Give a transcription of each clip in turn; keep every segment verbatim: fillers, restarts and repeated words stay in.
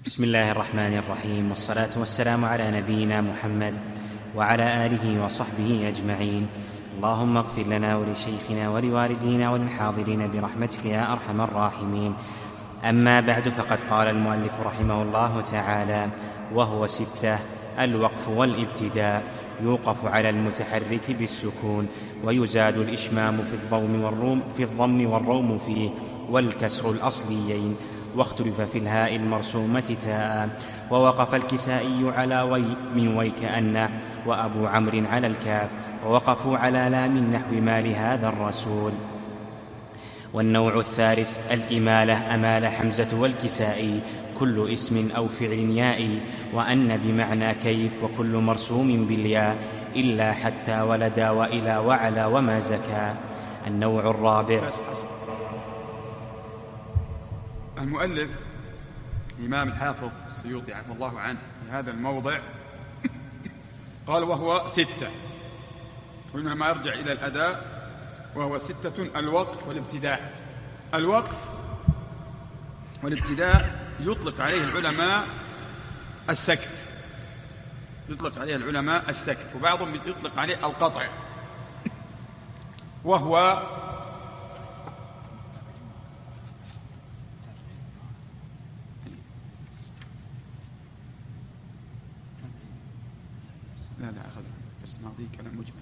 بسم الله الرحمن الرحيم، والصلاة والسلام على نبينا محمد وعلى آله وصحبه أجمعين. اللهم اغفر لنا ولشيخنا ولوالدينا وللحاضرين برحمتك يا أرحم الراحمين. أما بعد، فقد قال المؤلف رحمه الله تعالى: وهو ستة: الوقف والابتداء. يوقف على المتحرك بالسكون، ويزاد الإشمام في الضم والروم في الضم والروم فيه، والكسر الأصليين. واختلف في الهاء المرسومة تاء. ووقف الكسائي على وي من ويكأن، وأبو عمرو على الكاف، ووقفوا على لام نحو ما لهذا الرسول. والنوع الثالث الإمالة: أمال حمزة والكسائي كل اسم أو فعل يائي، وأن بمعنى كيف، وكل مرسوم بالياء إلا حتى ولدا وإلى وعلى وما زكى. النوع الرابع. المؤلف الإمام الحافظ السيوطي عفى الله عنه في هذا الموضع قال: وهو ستة، وإنما يرجع إلى الأداء. وهو ستة: الوقف والابتداء. الوقف والابتداء يطلق عليه العلماء السكت، يطلق عليه العلماء السكت وبعضهم يطلق عليه القطع. وهو لا لا أخذ درس ماضي كلام مجمل.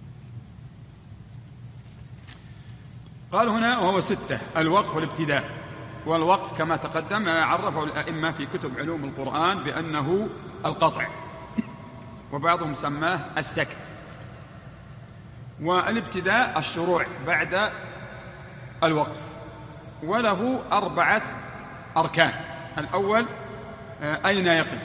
قال هنا: وهو ستة: الوقف والابتداء. والوقف كما تقدم عرفه الأئمة في كتب علوم القرآن بأنه القطع، وبعضهم سماه السكت. والابتداء الشروع بعد الوقف، وله أربعة أركان. الأول أين يقف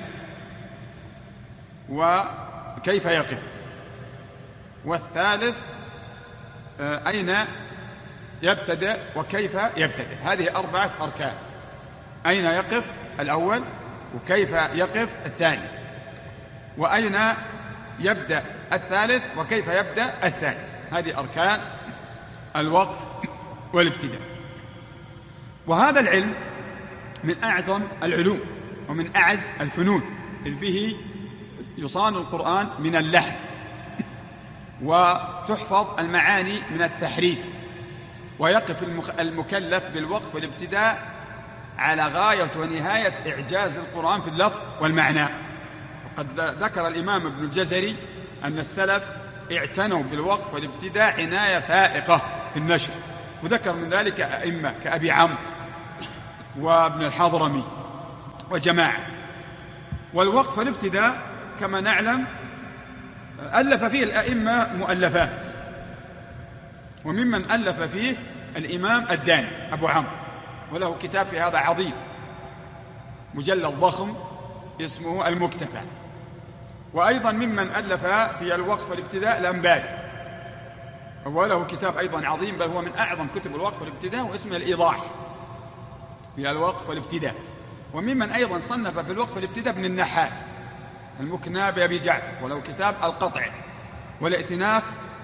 وكيف يقف، والثالث أين يبتدئ وكيف يبتدئ. هذه أربعة أركان: أين يقف الأول، وكيف يقف الثاني، وأين يبدأ الثالث، وكيف يبدأ الثاني. هذه أركان الوقف والابتداء. وهذا العلم من أعظم العلوم ومن أعز الفنون، إذ به يصان القرآن من اللحن، وتحفظ المعاني من التحريف، ويقف المكلف بالوقف والابتداء على غاية ونهاية إعجاز القرآن في اللفظ والمعنى. وقد ذكر الإمام ابن الجزري أن السلف اعتنوا بالوقف والابتداء عناية فائقة في النشر، وذكر من ذلك أئمة كأبي عمرو وابن الحضرمي وجماعة. والوقف والابتداء كما نعلم ألف فيه الأئمة مؤلفات، وممن ألف فيه الإمام الداني أبو عمرو، وله كتاب في هذا عظيم مجلد ضخم اسمه المكتفى. وأيضا ممن ألف في الوقف والابتداء الأنباري، وله كتاب أيضا عظيم، بل هو من أعظم كتب الوقف والابتداء، واسمه الإيضاح في الوقف والابتداء. وممن أيضا صنف في الوقف والابتداء ابن النحاس المكنى بأبي جعفر، وله كتاب القطع والائتناف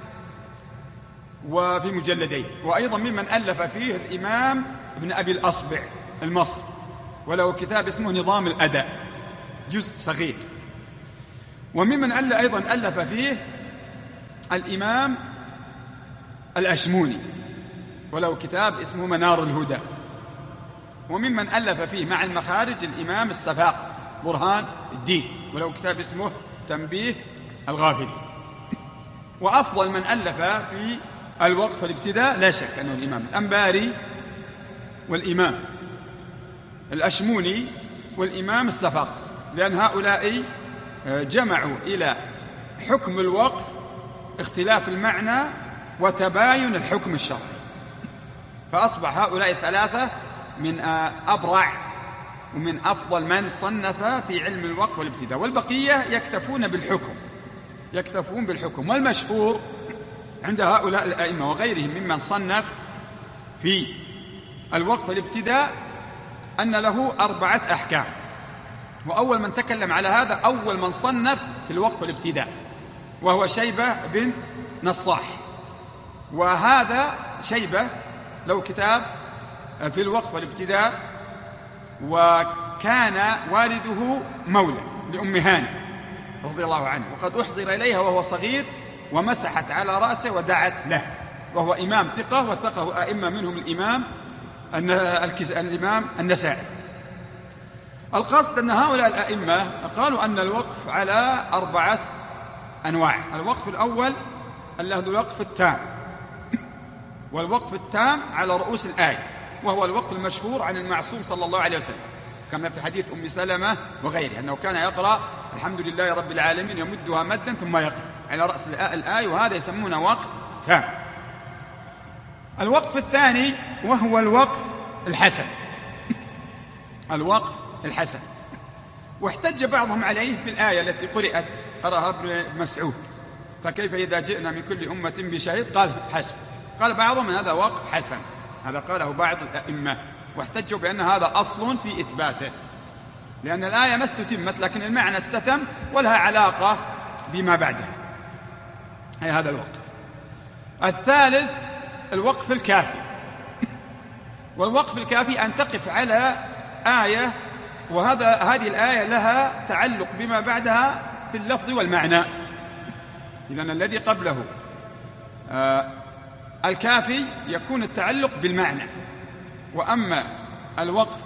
وفي مجلدين. وأيضا ممن ألف فيه الإمام ابن أبي الأصبع المصري، وله كتاب اسمه نظام الأداء جزء صغير. وممن أيضا ألف فيه الإمام الأشموني، وله كتاب اسمه منار الهدى. وممن ألف فيه مع المخارج الإمام السفاقسي برهان الدين، وله كتاب اسمه تنبيه الغافلين. وأفضل من ألف في الوقف والابتداء لا شك أنه الإمام الأنباري والإمام الأشموني والإمام السفاقسي، لأن هؤلاء جمعوا إلى حكم الوقف اختلاف المعنى وتباين الحكم الشرعي، فأصبح هؤلاء الثلاثة من أبرع ومن أفضل من صنف في علم الوقف والابتداء. والبقية يكتفون بالحكم يكتفون بالحكم والمشهور عند هؤلاء الأئمة وغيرهم ممن صنف في الوقف والابتداء أن له أربعة أحكام. وأول من تكلم على هذا أول من صنف في الوقف والابتداء وهو شيبة بن نصاح. وهذا شيبة له كتاب في الوقف والابتداء، وكان والده مولى لأم هانئ رضي الله عنه، وقد أحضر إليها وهو صغير ومسحت على رأسه ودعت له، وهو إمام ثقة وثقه أئمة منهم الإمام الإمام النسائي. القصد أن هؤلاء الأئمة قالوا أن الوقف على أربعة أنواع. الوقف الأول اللي هو الوقف التام، والوقف التام على رؤوس الآية، وهو الوقف المشهور عن المعصوم صلى الله عليه وسلم، كما في حديث أم سلمة وغيره أنه كان يقرأ الحمد لله رب العالمين يمدها مدا ثم يقرأ على رأس الآية، وهذا يسمونه وقف تام. الوقف الثاني وهو الوقف الحسن، الوقف الحسن، واحتج بعضهم عليه بالآية التي قرأت قرأها ابن مسعود فكيف إذا جئنا من كل أمة بشهيد قال حسبك. قال بعضهم هذا وقف حسن، هذا قاله بعض الأئمة، واحتجوا بأن هذا أصل في إثباته، لأن الآية ما استتمت لكن المعنى استتم ولها علاقة بما بعدها، أي هذا الوقف. الثالث الوقف الكافي، والوقف الكافي أن تقف على آية وهذا هذه الآية لها تعلق بما بعدها في اللفظ والمعنى، إذن الذي قبله آه الكافي يكون التعلق بالمعنى، وأما الوقف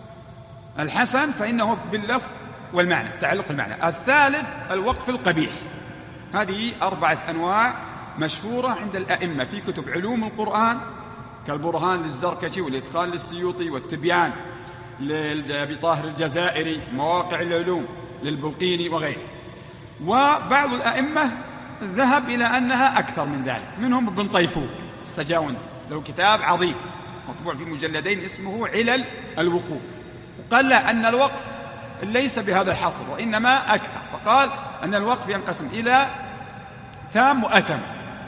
الحسن فإنه باللفظ والمعنى تعلق المعنى. الثالث الوقف القبيح. هذه أربعة أنواع مشهورة عند الأئمة في كتب علوم القرآن كالبرهان للزركشي والإدخال للسيوطي والتبيان لأبي طاهر الجزائري، مواقع العلوم للبلقيني وغيره. وبعض الأئمة ذهب إلى أنها أكثر من ذلك، منهم ابن طيفور السجاوندي له كتاب عظيم مطبوع في مجلدين اسمه علل الوقوف، وقال لا أن الوقف ليس بهذا الحصر وإنما أكثر، فقال أن الوقف ينقسم إلى تام وأتم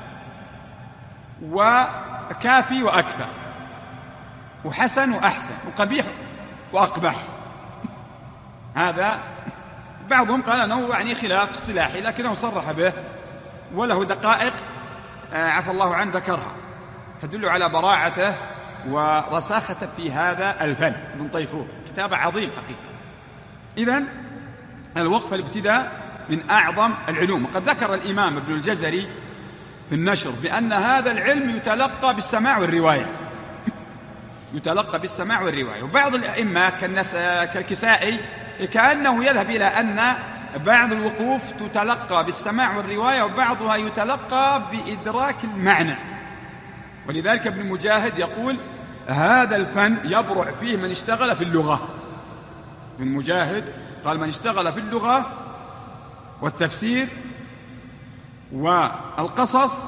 وكافي وأكثر وحسن وأحسن وقبيح وأقبح. هذا بعضهم قال أنه يعني خلاف اصطلاحي لكنه صرح به وله دقائق عفى الله عنه ذكرها تدل على براعته ورساخته في هذا الفن. ابن طيفور كتاب عظيم حقيقة. إذن الوقف الابتداء من أعظم العلوم، وقد ذكر الإمام ابن الجزري في النشر بأن هذا العلم يتلقى بالسماع والرواية، يتلقى بالسماع والرواية. وبعض الأئمة كالكسائي كأنه يذهب إلى أن بعض الوقوف تتلقى بالسماع والرواية وبعضها يتلقى بإدراك المعنى، ولذلك ابن مجاهد يقول هذا الفن يبرع فيه من اشتغل في اللغة. ابن مجاهد قال من اشتغل في اللغة والتفسير والقصص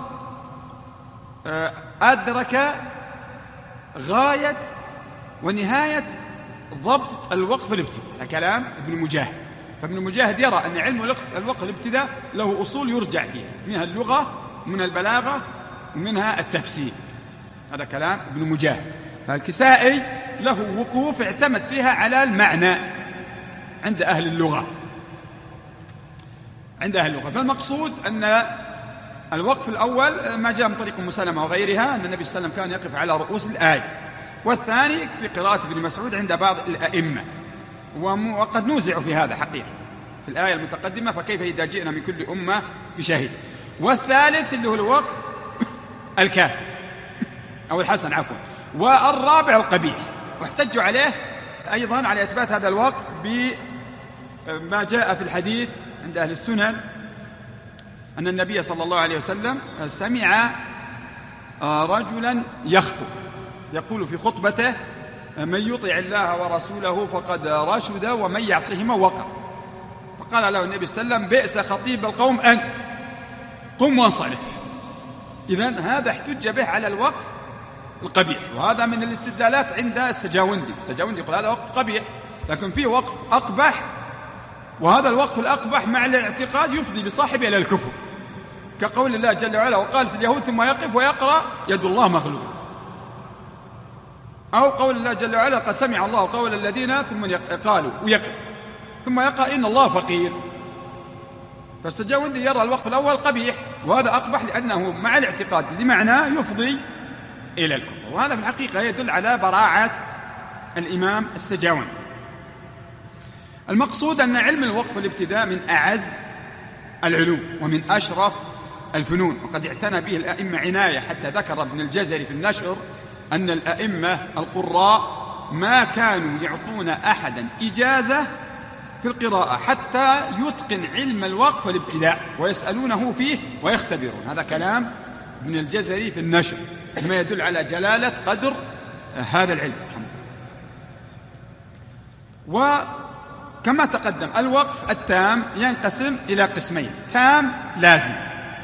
أدرك غاية ونهاية ضبط الوقف الابتداء، كلام ابن مجاهد. فابن مجاهد يرى أن علم الوقف الابتداء له أصول يرجع فيها، منها اللغة ومنها البلاغة ومنها التفسير، هذا كلام ابن مجاهد. فالكسائي له وقوف اعتمد فيها على المعنى عند أهل اللغة عند أهل اللغة. فالمقصود أن الوقف الأول ما جاء من طريق أم سلمة وغيرها أن النبي صلى الله عليه وسلم كان يقف على رؤوس الآية، والثاني في قراءة ابن مسعود عند بعض الأئمة، وقد نوزع في هذا حقيقة في الآية المتقدمة فكيف إذا جئنا من كل أمة بشهيد. والثالث اللي هو الوقف الكافي أو الحسن عفوا. والرابع القبيح، واحتجوا عليه أيضا على إثبات هذا الوقف بما جاء في الحديث عند أهل السنن أن النبي صلى الله عليه وسلم سمع رجلا يخطب يقول في خطبته من يطع الله ورسوله فقد رشد ومن يعصهما وقع. فقال له النبي صلى الله عليه وسلم بئس خطيب القوم أنت، قم وانصرف. إذن هذا احتج به على الوقف القبيح، وهذا من الاستدلالات عند السجاوندي. السجاوندي يقول هذا وقف قبيح، لكن فيه وقف أقبح، وهذا الوقف الأقبح مع الاعتقاد يفضي بصاحبه إلى الكفر، كقول الله جل وعلا وقالت اليهود ثم يقف ويقرأ يد الله مغلولة، أو قول الله جل وعلا قد سمع الله قول الذين ثم قالوا ويقف ثم يقرأ إن الله فقير. فالسجاوندي يرى الوقف الأول قبيح، وهذا أقبح لأنه مع الاعتقاد لمعنى يفضي إلى الكفر، وهذا في الحقيقة يدل على براعة الإمام السجاوندي. المقصود أن علم الوقف والابتداء من أعز العلوم ومن أشرف الفنون، وقد اعتنى به الأئمة عناية، حتى ذكر ابن الجزري في النشر أن الأئمة القراء ما كانوا يعطون أحدا إجازة في القراءة حتى يتقن علم الوقف والابتداء، ويسألونه فيه ويختبرون. هذا كلام ابن الجزري في النشر، ما يدل على جلالة قدر هذا العلم. الحمد لله. وكما تقدم الوقف التام ينقسم إلى قسمين: تام لازم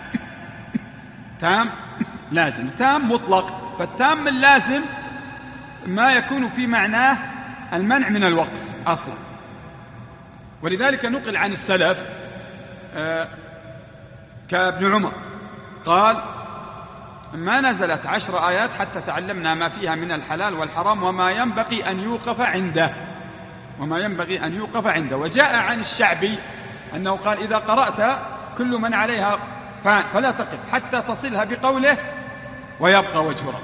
تام لازم تام مطلق. فالتام اللازم ما يكون في معناه المنع من الوقف أصلا، ولذلك نقل عن السلف آه كابن عمر قال: ما نزلت عشر آيات حتى تعلمنا ما فيها من الحلال والحرام وما ينبغي أن يوقف عنده وما ينبغي أن يوقف عنده. وجاء عن الشعبي أنه قال: إذا قرأت كل من عليها فان فلا تقف حتى تصلها بقوله ويبقى وجه ربك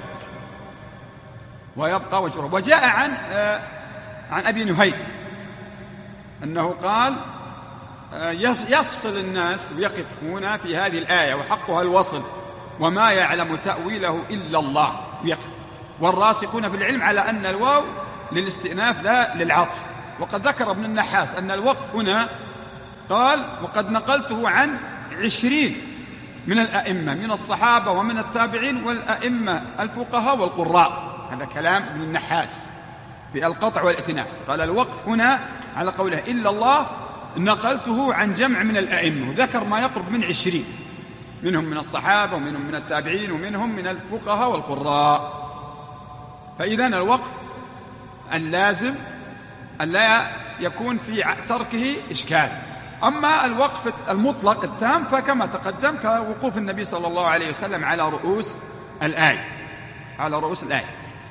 ويبقى وجه ربك. وجاء عن آه عن أبي نهيك أنه قال: آه يفصل الناس ويقف هنا في هذه الآية وحقها الوصل وما يعلم تأويله إلا الله ويقف. والراسخون في العلم على أن الواو للاستئناف لا للعطف. وقد ذكر ابن النحاس أن الوقف هنا قال: وقد نقلته عن عشرين من الأئمة من الصحابة ومن التابعين والأئمة الفقهاء والقراء. هذا كلام ابن النحاس في القطع والائتناف. قال: الوقف هنا على قوله إلا الله نقلته عن جمع من الأئمة، وذكر ما يقرب من عشرين، منهم من الصحابة ومنهم من التابعين ومنهم من الفقهاء والقراء. فإذن الوقف اللازم ألا يكون في تركه إشكال. أما الوقف المطلق التام فكما تقدم كوقوف النبي صلى الله عليه وسلم على رؤوس الآية على رؤوس الآية.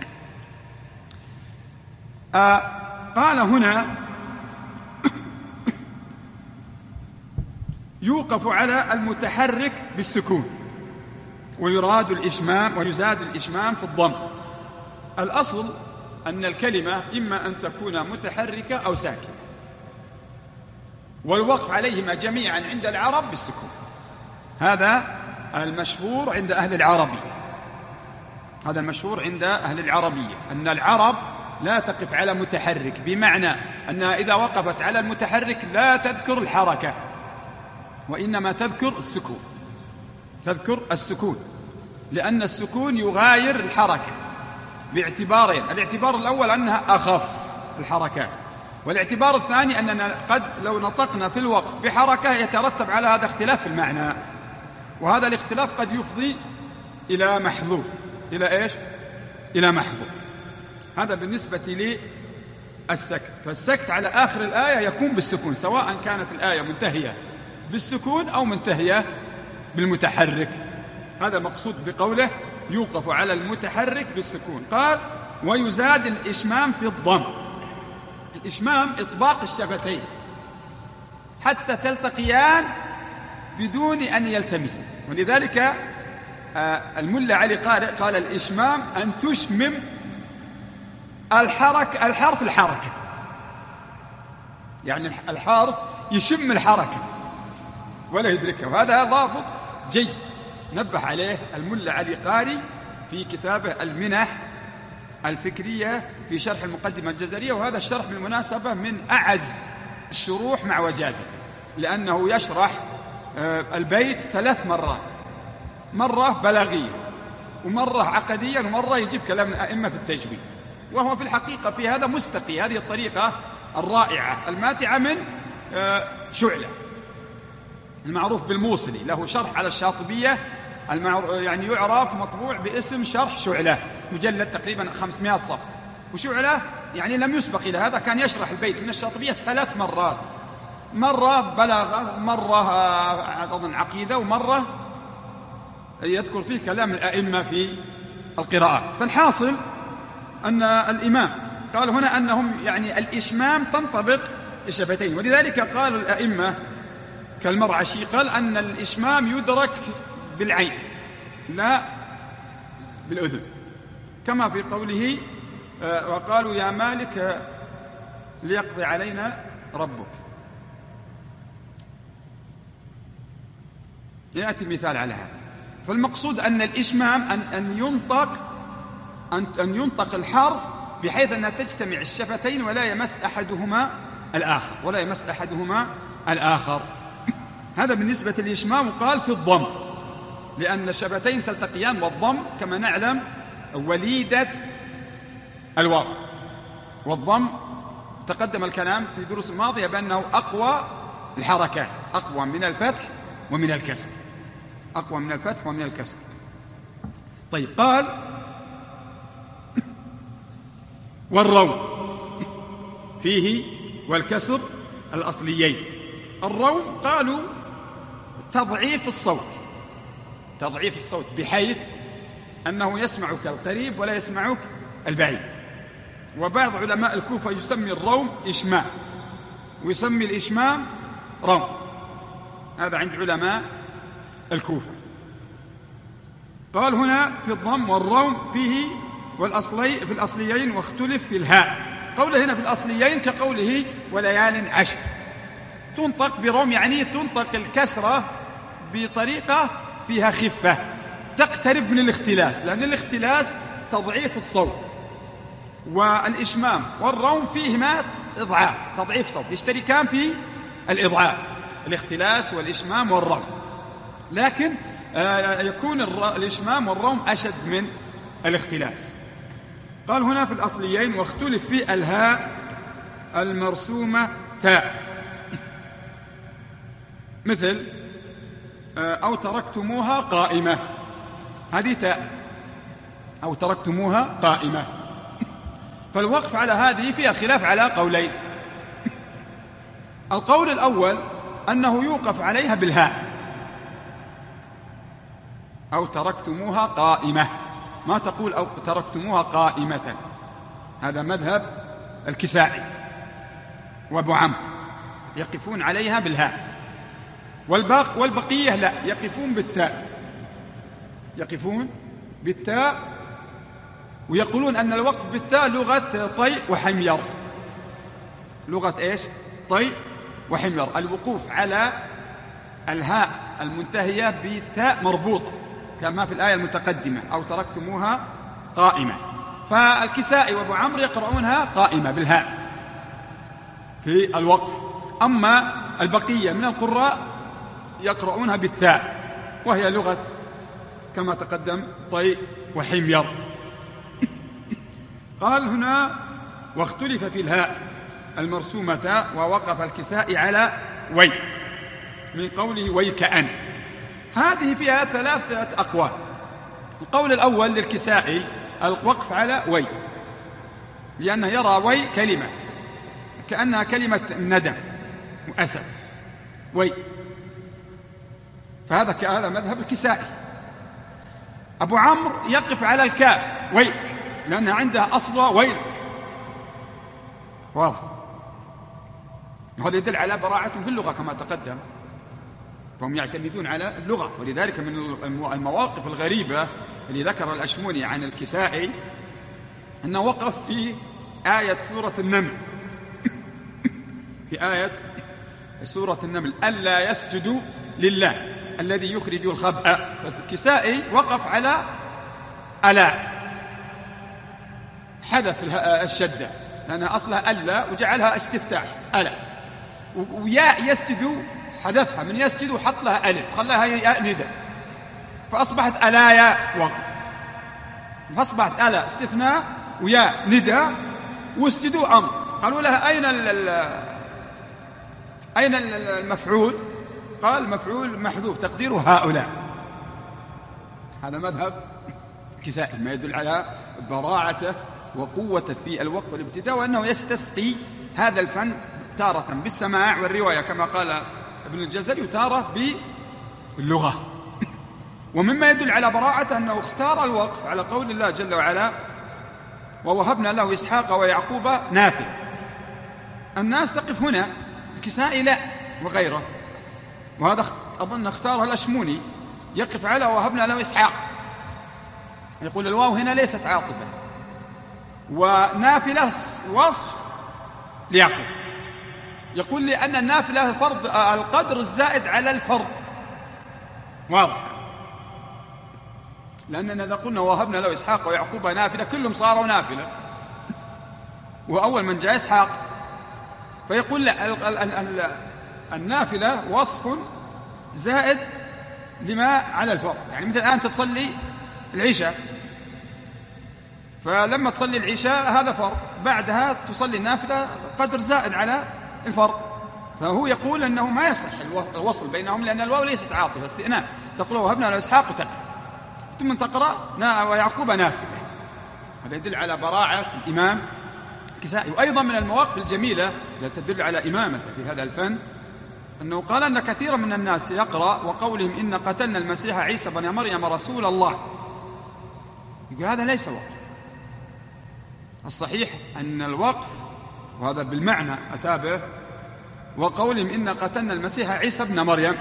آه قال هنا: يوقف على المتحرك بالسكون ويراد الإشمام ويزاد الإشمام في الضم. الأصل أن الكلمة إما أن تكون متحركة أو ساكنة، والوقف عليهما جميعا عند العرب بالسكون. هذا المشهور عند أهل العربية هذا المشهور عند أهل العربية أن العرب لا تقف على متحرك، بمعنى أنها إذا وقفت على المتحرك لا تذكر الحركة، وإنما تذكر السكون تذكر السكون لأن السكون يغاير الحركة باعتبارين: الاعتبار الأول أنها أخف الحركات، والاعتبار الثاني أننا قد لو نطقنا في الوقف بحركة يترتب على هذا اختلاف في المعنى، وهذا الاختلاف قد يفضي إلى محظور إلى إيش؟ إلى محظور. هذا بالنسبة للسكت. فالسكت على آخر الآية يكون بالسكون، سواء كانت الآية منتهية بالسكون أو منتهية بالمتحرك. هذا مقصود بقوله يوقف على المتحرك بالسكون. قال: ويزاد الإشمام في الضم. الإشمام إطباق الشفتين حتى تلتقيان بدون أن يلتمسا، ولذلك الملا علي قارئ قال: الإشمام أن تشمم الحركة الحرف الحركة، يعني الحرف يشم الحركة ولا يدركها. وهذا ضابط جيد نبه عليه الملا علي قاري في كتابه المنح الفكرية في شرح المقدمة الجزرية. وهذا الشرح بالمناسبة من أعز الشروح مع وجازة، لأنه يشرح البيت ثلاث مرات، مرة بلاغية ومرة عقدية ومرة يجيب كلام الأئمة في التجويد. وهو في الحقيقة في هذا مستقي هذه الطريقة الرائعة الماتعة من شعلة المعروف بالموصلي، له شرح على الشاطبية يعني يعرف مطبوع باسم شرح شعلة، مجلد تقريبا خمسمائة صفحة. وشعلة يعني لم يسبق إلى هذا، كان يشرح البيت من الشاطبية ثلاث مرات، مرة بلاغة ومرة أظن عقيدة ومرة يذكر فيه كلام الأئمة في القراءات. فالحاصل أن الإمام قال هنا أنهم يعني الإشمام تنطبق الشفتين، ولذلك قالوا الأئمة كالمرعشي قال أن الإشمام يدرك بالعين لا بالأذن، كما في قوله وقالوا يا مالك ليقضي علينا ربك. يأتي المثال على هذا. فالمقصود أن الإشمام أن أن ينطق أن أن ينطق الحرف بحيث أنها تجتمع الشفتين ولا يمس أحدهما الآخر ولا يمس أحدهما الآخر. هذا بالنسبة للإشمام. وقال في الضم لأن الشفتين تلتقيان، والضم كما نعلم وليدة الواو، والضم تقدم الكلام في دروس الماضية بأنه أقوى الحركات، أقوى من الفتح ومن الكسر، أقوى من الفتح ومن الكسر. طيب قال والروم فيه والكسر الأصليين. الروم قالوا تضعيف الصوت، تضعيف الصوت بحيث أنه يسمعك القريب ولا يسمعك البعيد. وبعض علماء الكوفة يسمي الروم إشمام ويسمي الإشمام روم، هذا عند علماء الكوفة. قال هنا في الضم والروم فيه والأصلي في الأصليين واختلف في الهاء. قوله هنا في الأصليين كقوله وليال عشر، تنطق بروم يعني تنطق الكسرة بطريقة فيها خفة تقترب من الاختلاس، لأن الاختلاس تضعيف الصوت، والإشمام والروم فيهما إضعاف تضعيف صوت، يشتركان في الإضعاف، الاختلاس والإشمام والروم، لكن يكون الإشمام والروم أشد من الاختلاس. قال هنا في الأصليين واختلف في الهاء المرسومة تاء، مثل أو تركتموها قائمة، هذه تاء، أو تركتموها قائمة. فالوقف على هذه فيها خلاف على قولين. القول الأول أنه يوقف عليها بالهاء، أو تركتموها قائمة، ما تقول أو تركتموها قائمة، هذا مذهب الكسائي وأبو عمرو، يقفون عليها بالهاء. والباق والبقية لا، يقفون بالتاء، يقفون بالتاء، ويقولون أن الوقف بالتاء لغة طي وحمير، لغة إيش؟ طي وحمير، الوقوف على الهاء المنتهية بتاء مربوطة كما في الآية المتقدمة أو تركتموها قائمة. فالكسائي وأبو عمرو يقرؤونها قائمة بالهاء في الوقف، أما البقية من القراء يقرؤونها بالتاء، وهي لغة كما تقدم طي وحمير. قال هنا واختلف في الهاء المرسومة، ووقف الكسائي على وي من قوله ويكأن. هذه فيها ثلاثة أقوال. القول الأول للكسائي الوقف على وي، لأنه يرى وي كلمة كأنها كلمة ندم وأسف، وي، فهذا كهذا مذهب الكسائي. أبو عمرو يقف على الكاف ويك، لأنها عندها أصل ويلك، واضح، وهذا يدل على براعتهم في اللغة كما تقدم، فهم يعتمدون على اللغة. ولذلك من المواقف الغريبة اللي ذكر الأشموني عن الكسائي أنه وقف في آية سورة النمل، في آية سورة النمل ألا يسجدوا لله الذي يخرج الخبأ، فالكسائي وقف على ألا، حذف الشدة لأنها أصلها ألا وجعلها استفتاح ألا، وياء يسجدوا حذفها من يسجد وحط لها ألف خلاها ياء ندى، فأصبحت ألا ياء وقف، فأصبحت ألا استثناء وياء ندى واسجدوا أمر. قالوا لها أين أين المفعول؟ قال مفعول محذوف تقديره هؤلاء. هذا مذهب الكسائي، ما يدل على براعته وقوته في الوقف والابتداء، وأنه يستسقي هذا الفن تارة بالسماع والرواية كما قال ابن الجزري، وتارة باللغة. ومما يدل على براعته أنه اختار الوقف على قول الله جل وعلا ووهبنا له إسحاق ويعقوب نافلة. الناس تقف هنا، الكسائي لا وغيره، وهذا أظن اختاره الأشموني، يقف على وهبنا له إسحاق، يقول الواو هنا ليست عاطفة، ونافلة وصف ليعقوب، يقول لي أن النافلة الفرض القدر الزائد على الفرض، واضح، لأننا إذا قلنا وهبنا له إسحاق ويعقوب نافلة كلهم صاروا نافلة، وأول من جاء إسحاق، فيقول لا، النافلة وصف زائد لما على الفرض. يعني مثل الآن تصلي العشاء، فلما تصلي العشاء هذا فرض، بعدها تصلي النافلة قدر زائد على الفرض، فهو يقول أنه ما يصح الوصل بينهم، لأن الواو ليست عاطفة استئناف، تقول وهبنا له إسحاق وتقرأ ثم تقرأ ويعقوب نافلة. هذا يدل على براعة الإمام الكسائي. وأيضا من المواقف الجميلة التي تدل على إمامته في هذا الفن أنه قال أن كثيرا من الناس يقرأ وقولهم إن قتلنا المسيح عيسى بن مريم رسول الله، يقول هذا ليس وقف. الصحيح أن الوقف، وهذا بالمعنى أتابع، وقولهم إن قتلنا المسيح عيسى بن مريم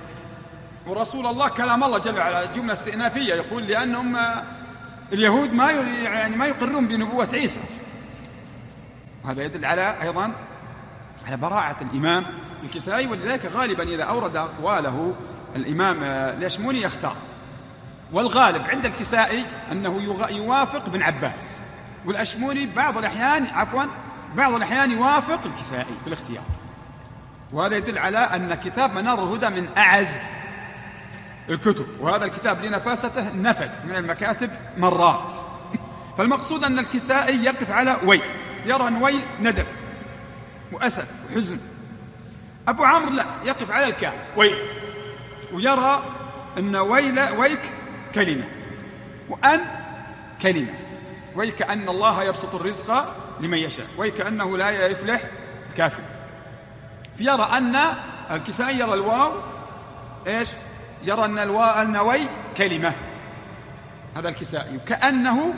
ورسول الله كلام الله جل وعلا، جملة استئنافية، يقول لأنهم اليهود ما يعني ما يقرون بنبوة عيسى. هذا يدل على أيضا على براعة الإمام الكسائي، ولذلك غالبا إذا أورد أقواله الإمام الأشموني يختار، والغالب عند الكسائي أنه يوافق بن عباس، والأشموني بعض الأحيان عفوا بعض الأحيان يوافق الكسائي في الاختيار. وهذا يدل على أن كتاب منار الهدى من أعز الكتب، وهذا الكتاب لنفاسته نفد من المكاتب مرات. فالمقصود أن الكسائي يقف على وي، يرى أن وي ندم وأسف وحزن. أبو عمرو لا، يقف على الكاف وي، ويرى أن ويل ويك كلمة وأن كلمة، ويك أن الله يبسط الرزق لمن يشاء، ويك أنه لا يفلح الكافر. فيرى أن الكسائي يرى الواو إيش؟ يرى أن الواو النوي كلمة، هذا الكسائي كأنه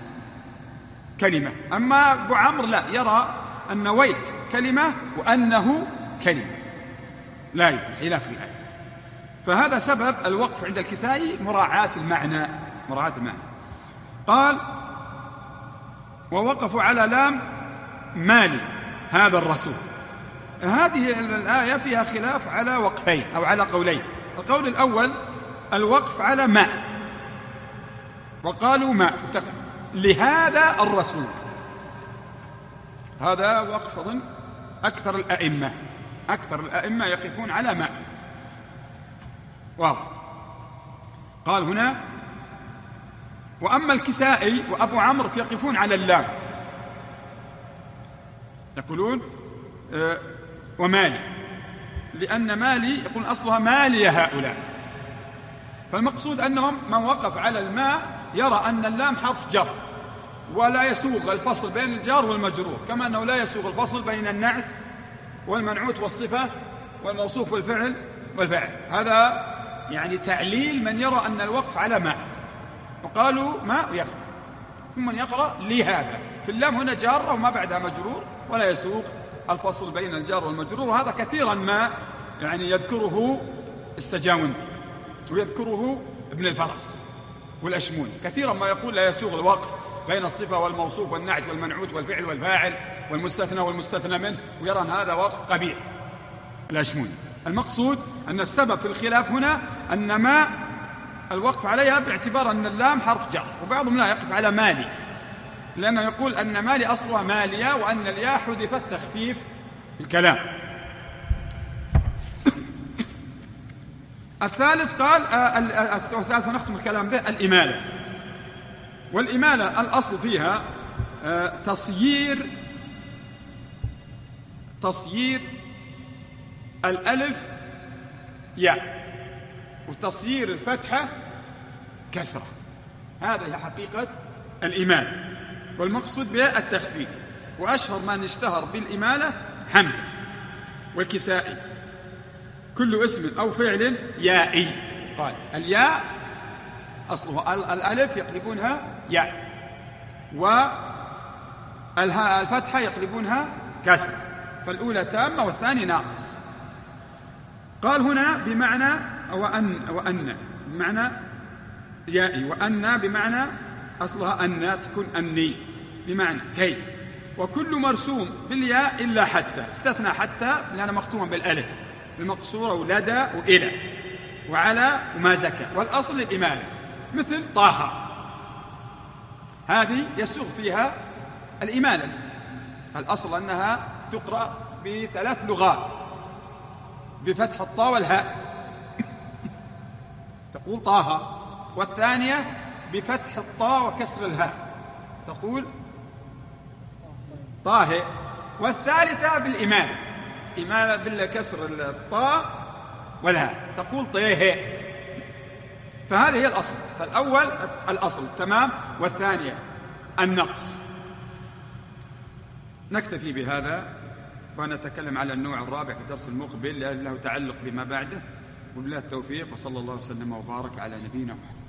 كلمة. أما أبو عمرو لا، يرى أن ويك كلمة وأنه كلمة لا يفلح إلى آخر الآية. فهذا سبب الوقف عند الكسائي مراعاة المعنى، مراعاة المعنى. قال ووقفوا على لام مالي هذا الرسول. هذه الآية فيها خلاف على وقفين أو على قولين. القول الأول الوقف على ما، وقالوا ما لهذا الرسول، هذا وقف أظن أكثر الأئمة أكثر الأئمة يقفون على ما، واضح. قال هنا وأما الكسائي وأبو عمرو يقفون على اللام، يقولون آه ومالي، لأن مالي يقول أصلها مالي هؤلاء. فالمقصود أنهم من وقف على الماء يرى أن اللام حرف جر، ولا يسوغ الفصل بين الجار والمجرور، كما أنه لا يسوغ الفصل بين النعت والمنعوت والصفة والموصوف والفعل والفاعل. هذا يعني تعليل من يرى أن الوقف على ماء، وقالوا ما يقف. ثم من يقرأ لهذا، في اللام هنا جارة وما بعدها مجرور، ولا يسوغ الفصل بين الجار والمجرور. وهذا كثيرا ما يعني يذكره السجاوندي ويذكره ابن الفرس والأشموني، كثيرا ما يقول لا يسوغ الوقف بين الصفة والموصوف والنعت والمنعوت والفعل والفاعل والمستثنى والمستثنى منه، ويرى أن هذا وقف قبيح الأشموني. المقصود أن السبب في الخلاف هنا أن ما الوقف عليها باعتبار أن اللام حرف جر، وبعضهم لا يقف على مالي، لأنه يقول أن مالي أصلها مالية، وأن الياء حذفت تخفيف الكلام. الثالث قال الثالث نختم الكلام به الإمالة. والإمالة الأصل فيها تصيير تصيير الألف ياء، وتصيير الفتحة كسرة. هذا هي حقيقة الإمالة، والمقصود بها التخفيف. وأشهر من اشتهر بالإمالة حمزة والكسائي، كل اسم أو فعل يائي. قال الياء أصلها الألف يقلبونها ياء، والفتحة يقلبونها كسر، فالأولى تامة والثاني ناقص. قال هنا بمعنى وأن وأن بمعنى يائي، وأن بمعنى أصلها أن تكون أني بمعنى كي، وكل مرسوم بالياء إلا حتى، استثنى حتى لأنها مختومة بالألف المقصورة ولدى وإلى وعلى وما زكى، والأصل الإمالة، مثل طه هذه يسوغ فيها الإمالة، الأصل أنها تقرأ بثلاث لغات بفتح الطاء والهاء، تقول طه، والثانية بفتح الطاء وكسر الهاء تقول طه، والثالثة بالإمالة، إمالة بالكسر الطاء والهاء تقول طه. فهذه هي الأصل، فالأول الأصل تمام، والثانية النقص. نكتفي بهذا ونتكلم على النوع الرابع في الدرس المقبل لأنه له تعلق بما بعده، وبالله التوفيق، وصلى الله وسلم وبارك على نبينا محمد.